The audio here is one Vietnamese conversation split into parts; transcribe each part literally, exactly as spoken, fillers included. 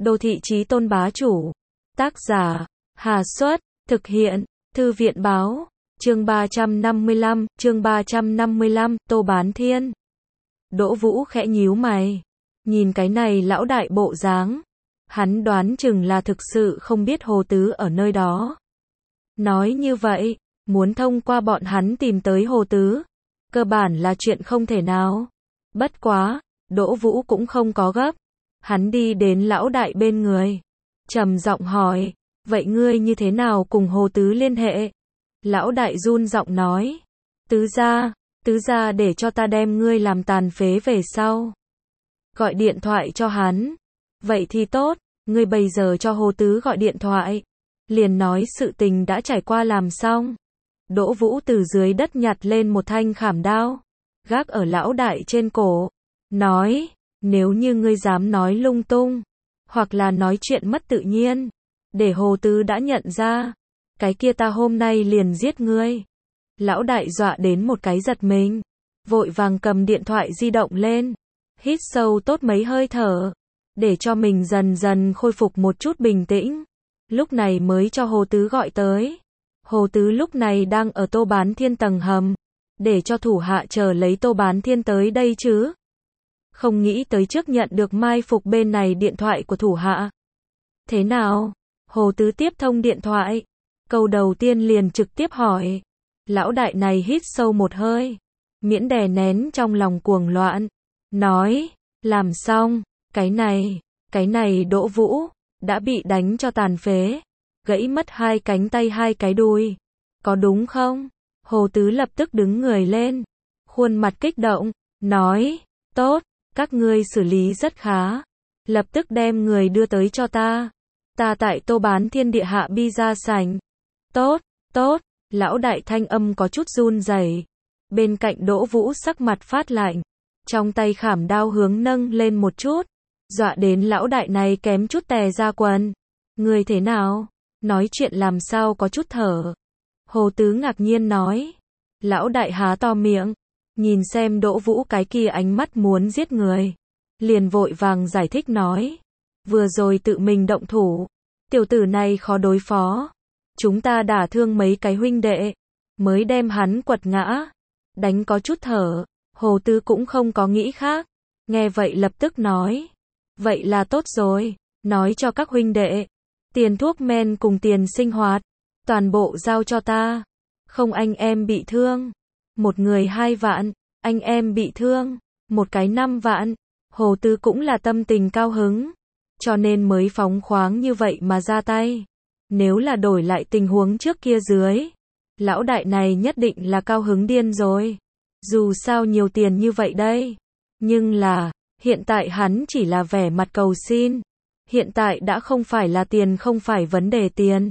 Đô thị chí tôn bá chủ. Tác giả, Hà Xuất, thực hiện, Thư viện báo, chương ba trăm năm mươi lăm, chương ba trăm năm mươi lăm, Tô Bán Thiên. Đỗ Vũ khẽ nhíu mày, nhìn cái này lão đại bộ dáng, hắn đoán chừng là thực sự không biết Hồ Tứ ở nơi đó. Nói như vậy, muốn thông qua bọn hắn tìm tới Hồ Tứ, cơ bản là chuyện không thể nào. Bất quá, Đỗ Vũ cũng không có gấp, hắn đi đến lão đại bên người, trầm giọng hỏi, vậy ngươi như thế nào cùng Hồ Tứ liên hệ? Lão đại run giọng nói, tứ gia, tứ gia để cho ta đem ngươi làm tàn phế về sau. Gọi điện thoại cho hắn. Vậy thì tốt, ngươi bây giờ cho Hồ Tứ gọi điện thoại. Liền nói sự tình đã trải qua làm xong. Đỗ Vũ từ dưới đất nhặt lên một thanh khảm đao, gác ở lão đại trên cổ, nói, nếu như ngươi dám nói lung tung, hoặc là nói chuyện mất tự nhiên, để Hồ Tứ đã nhận ra, cái kia ta hôm nay liền giết ngươi. Lão đại dọa đến một cái giật mình, vội vàng cầm điện thoại di động lên, hít sâu tốt mấy hơi thở, để cho mình dần dần khôi phục một chút bình tĩnh. Lúc này mới cho Hồ Tứ gọi tới. Hồ Tứ lúc này đang ở Tô Bán Thiên tầng hầm, để cho thủ hạ chờ lấy Tô Bán Thiên tới đây chứ. Không nghĩ tới trước nhận được mai phục bên này điện thoại của thủ hạ. Thế nào? Hồ Tứ tiếp thông điện thoại. Câu đầu tiên liền trực tiếp hỏi. Lão đại này hít sâu một hơi, miễn đè nén trong lòng cuồng loạn, nói, làm xong, cái này, cái này Đỗ Vũ, đã bị đánh cho tàn phế, gãy mất hai cánh tay hai cái đùi, có đúng không? Hồ Tứ lập tức đứng người lên, khuôn mặt kích động, nói, tốt, các ngươi xử lý rất khá, lập tức đem người đưa tới cho ta, ta tại Tô Bán Thiên địa hạ bi ra sảnh. Tốt, tốt, lão đại thanh âm có chút run rẩy. Bên cạnh Đỗ Vũ sắc mặt phát lạnh, trong tay khảm đao hướng nâng lên một chút, dọa đến lão đại này kém chút tè ra quần. Người thế nào? Nói chuyện làm sao có chút thở? Hồ Tứ ngạc nhiên nói. Lão đại há to miệng, nhìn xem Đỗ Vũ cái kia ánh mắt muốn giết người, liền vội vàng giải thích nói, vừa rồi tự mình động thủ, tiểu tử này khó đối phó, chúng ta đả thương mấy cái huynh đệ, mới đem hắn quật ngã. Đánh có chút thở, Hồ Tứ cũng không có nghĩ khác, nghe vậy lập tức nói, vậy là tốt rồi, nói cho các huynh đệ, tiền thuốc men cùng tiền sinh hoạt, toàn bộ giao cho ta, không anh em bị thương, một người hai vạn, anh em bị thương, một cái năm vạn. Hồ Tứ cũng là tâm tình cao hứng, cho nên mới phóng khoáng như vậy mà ra tay. Nếu là đổi lại tình huống trước kia dưới, lão đại này nhất định là cao hứng điên rồi. Dù sao nhiều tiền như vậy đây. Nhưng là, hiện tại hắn chỉ là vẻ mặt cầu xin. Hiện tại đã không phải là tiền, không phải vấn đề tiền.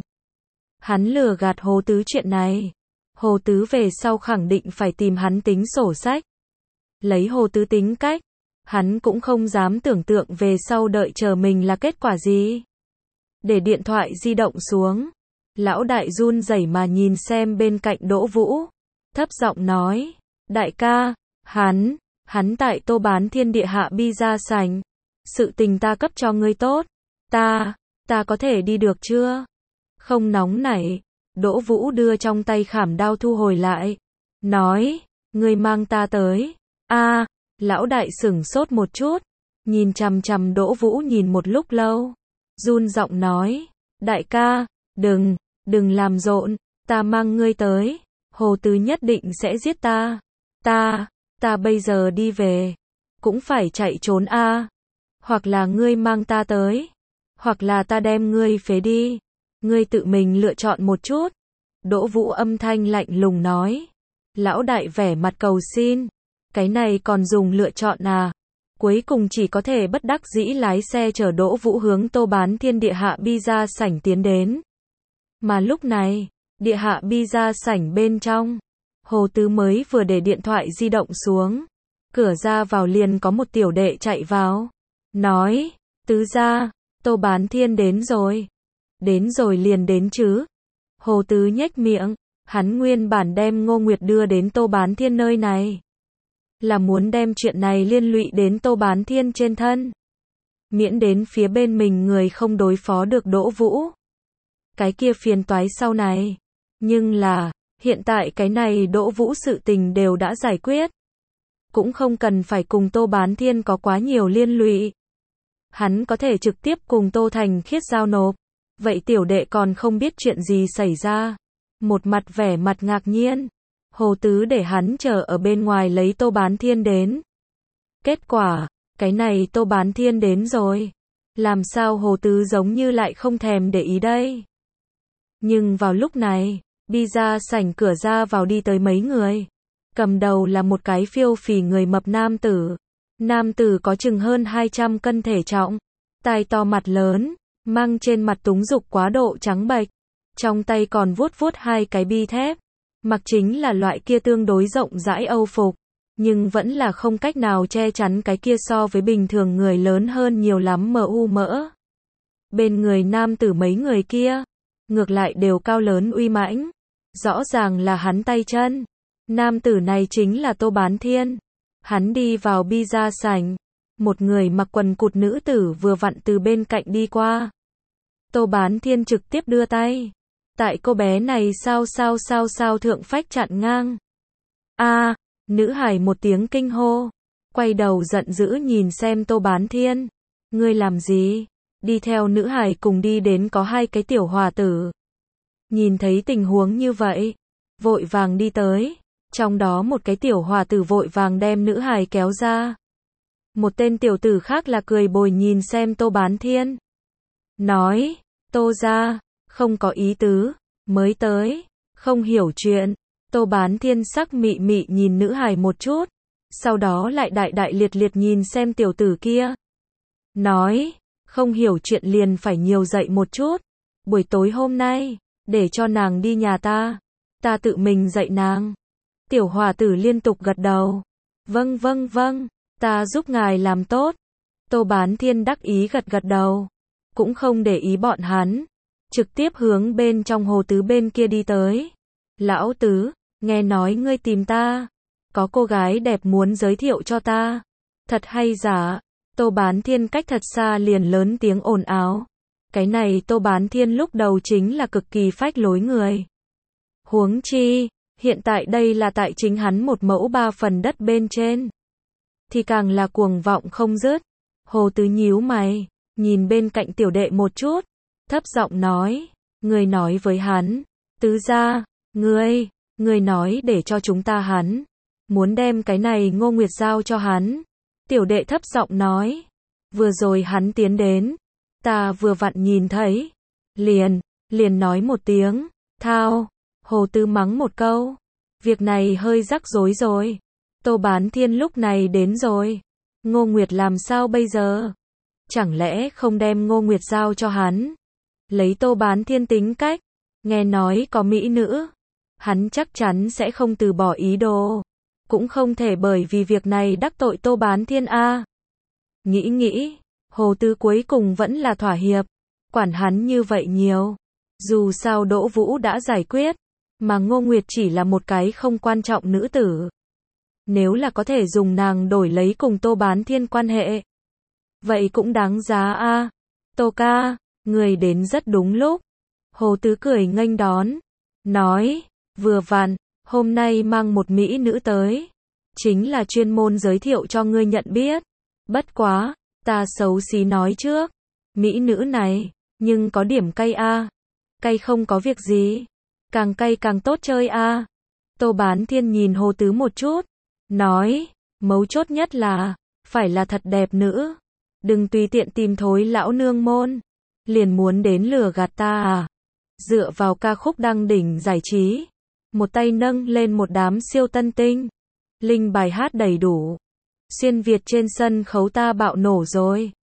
Hắn lừa gạt Hồ Tứ chuyện này. Hồ Tứ về sau khẳng định phải tìm hắn tính sổ sách. Lấy Hồ Tứ tính cách, hắn cũng không dám tưởng tượng về sau đợi chờ mình là kết quả gì. Để điện thoại di động xuống, lão đại run rẩy mà nhìn xem bên cạnh Đỗ Vũ, thấp giọng nói, đại ca, hắn, hắn tại Tô Bán Thiên địa hạ bi ra sảnh, sự tình ta cấp cho ngươi tốt, ta, ta có thể đi được chưa? Không nóng nảy, Đỗ Vũ đưa trong tay khảm đao thu hồi lại, nói, ngươi mang ta tới. A, lão đại sửng sốt một chút, nhìn chằm chằm Đỗ Vũ nhìn một lúc lâu, run giọng nói, đại ca, đừng, đừng làm rộn, ta mang ngươi tới, Hồ Tứ nhất định sẽ giết ta, ta, ta bây giờ đi về, cũng phải chạy trốn a, hoặc là ngươi mang ta tới, hoặc là ta đem ngươi phế đi, ngươi tự mình lựa chọn một chút. Đỗ Vũ âm thanh lạnh lùng nói, lão đại vẻ mặt cầu xin, cái này còn dùng lựa chọn à? Cuối cùng chỉ có thể bất đắc dĩ lái xe chở Đỗ Vũ hướng Tô Bán Thiên địa hạ bi ra sảnh tiến đến. Mà lúc này, địa hạ bi ra sảnh bên trong, Hồ Tứ mới vừa để điện thoại di động xuống, cửa ra vào liền có một tiểu đệ chạy vào, nói, tứ gia, Tô Bán Thiên đến rồi. Đến rồi liền đến chứ. Hồ Tứ nhếch miệng, hắn nguyên bản đem Ngô Nguyệt đưa đến Tô Bán Thiên nơi này, là muốn đem chuyện này liên lụy đến Tô Bán Thiên trên thân. miễn đến phía bên mình người không đối phó được Đỗ Vũ. Cái kia phiền toái sau này. Nhưng là, hiện tại cái này Đỗ Vũ sự tình đều đã giải quyết. Cũng không cần phải cùng Tô Bán Thiên có quá nhiều liên lụy. Hắn có thể trực tiếp cùng Tô Thành Khiết giao nộp. Vậy tiểu đệ còn không biết chuyện gì xảy ra. Một mặt vẻ mặt ngạc nhiên. Hồ Tứ để hắn chờ ở bên ngoài lấy Tô Bán Thiên đến. Kết quả, cái này Tô Bán Thiên đến rồi. Làm sao Hồ Tứ giống như lại không thèm để ý đây. Nhưng vào lúc này, đi ra sảnh cửa ra vào đi tới mấy người. Cầm đầu là một cái phiêu phì người mập nam tử. Nam tử có chừng hơn hai trăm cân thể trọng. Tai to mặt lớn, mang trên mặt túng dục quá độ trắng bệch. Trong tay còn vuốt vuốt hai cái bi thép. Mặc chính là loại kia tương đối rộng rãi Âu phục. Nhưng vẫn là không cách nào che chắn cái kia so với bình thường người lớn hơn nhiều lắm mờ u mỡ. Bên người nam tử mấy người kia, ngược lại đều cao lớn uy mãnh. Rõ ràng là hắn tay chân. Nam tử này chính là Tô Bán Thiên. Hắn đi vào pizza sảnh. Một người mặc quần cụt nữ tử vừa vặn từ bên cạnh đi qua. Tô Bán Thiên trực tiếp đưa tay. Tại cô bé này sao sao sao sao thượng phách chặn ngang. A, nữ hải một tiếng kinh hô. Quay đầu giận dữ nhìn xem Tô Bán Thiên. Ngươi làm gì? Đi theo nữ hải cùng đi đến có hai cái tiểu hòa tử. Nhìn thấy tình huống như vậy, vội vàng đi tới. Trong đó một cái tiểu hòa tử vội vàng đem nữ hài kéo ra. Một tên tiểu tử khác là cười bồi nhìn xem Tô Bán Thiên. Nói, Tô ra, không có ý tứ, mới tới, không hiểu chuyện. Tô Bán Thiên sắc mị mị nhìn nữ hài một chút. Sau đó lại đại đại liệt liệt nhìn xem tiểu tử kia. Nói, không hiểu chuyện liền phải nhiều dạy một chút. Buổi tối hôm nay, để cho nàng đi nhà ta. Ta tự mình dạy nàng. Tiểu hòa tử liên tục gật đầu. Vâng vâng vâng, ta giúp ngài làm tốt. Tô Bán Thiên đắc ý gật gật đầu. Cũng không để ý bọn hắn. Trực tiếp hướng bên trong Hồ Tứ bên kia đi tới. Lão Tứ, nghe nói ngươi tìm ta. Có cô gái đẹp muốn giới thiệu cho ta. Thật hay giả? Tô Bán Thiên cách thật xa liền lớn tiếng ồn ào. Cái này Tô Bán Thiên lúc đầu chính là cực kỳ phách lối người. Huống chi, hiện tại đây là tại chính hắn một mẫu ba phần đất bên trên. Thì càng là cuồng vọng không dứt. Hồ Tứ nhíu mày, nhìn bên cạnh tiểu đệ một chút. Thấp giọng nói, ngươi nói với hắn. Tứ gia, ngươi, ngươi nói để cho chúng ta hắn. Muốn đem cái này Ngô Nguyệt giao cho hắn. Tiểu đệ thấp giọng nói. Vừa rồi hắn tiến đến. Ta vừa vặn nhìn thấy. Liền, liền nói một tiếng. Thao. Hồ Tứ mắng một câu. Việc này hơi rắc rối rồi. Tô Bán Thiên lúc này đến rồi. Ngô Nguyệt làm sao bây giờ? Chẳng lẽ không đem Ngô Nguyệt giao cho hắn? Lấy Tô Bán Thiên tính cách. Nghe nói có mỹ nữ. Hắn chắc chắn sẽ không từ bỏ ý đồ. Cũng không thể bởi vì việc này đắc tội Tô Bán Thiên a. Nghĩ nghĩ. Hồ Tứ cuối cùng vẫn là thỏa hiệp. Quản hắn như vậy nhiều. Dù sao Đỗ Vũ đã giải quyết. Mà Ngô Nguyệt chỉ là một cái không quan trọng nữ tử. Nếu là có thể dùng nàng đổi lấy cùng Tô Bán Thiên quan hệ. Vậy cũng đáng giá a. Tô ca, người đến rất đúng lúc. Hồ Tứ cười nghênh đón. Nói, vừa vặn, hôm nay mang một mỹ nữ tới. Chính là chuyên môn giới thiệu cho ngươi nhận biết. Bất quá, ta xấu xí nói trước. Mỹ nữ này, nhưng có điểm cay a. Cay không có việc gì. Càng cay càng tốt chơi a. Tô Bán Thiên nhìn Hồ Tứ một chút. Nói, mấu chốt nhất là, phải là thật đẹp nữ. Đừng tùy tiện tìm thối lão nương môn. Liền muốn đến lừa gạt ta à. Dựa vào ca khúc đăng đỉnh giải trí. Một tay nâng lên một đám siêu tân tinh. Linh bài hát đầy đủ. Xuyên Việt trên sân khấu ta bạo nổ rồi.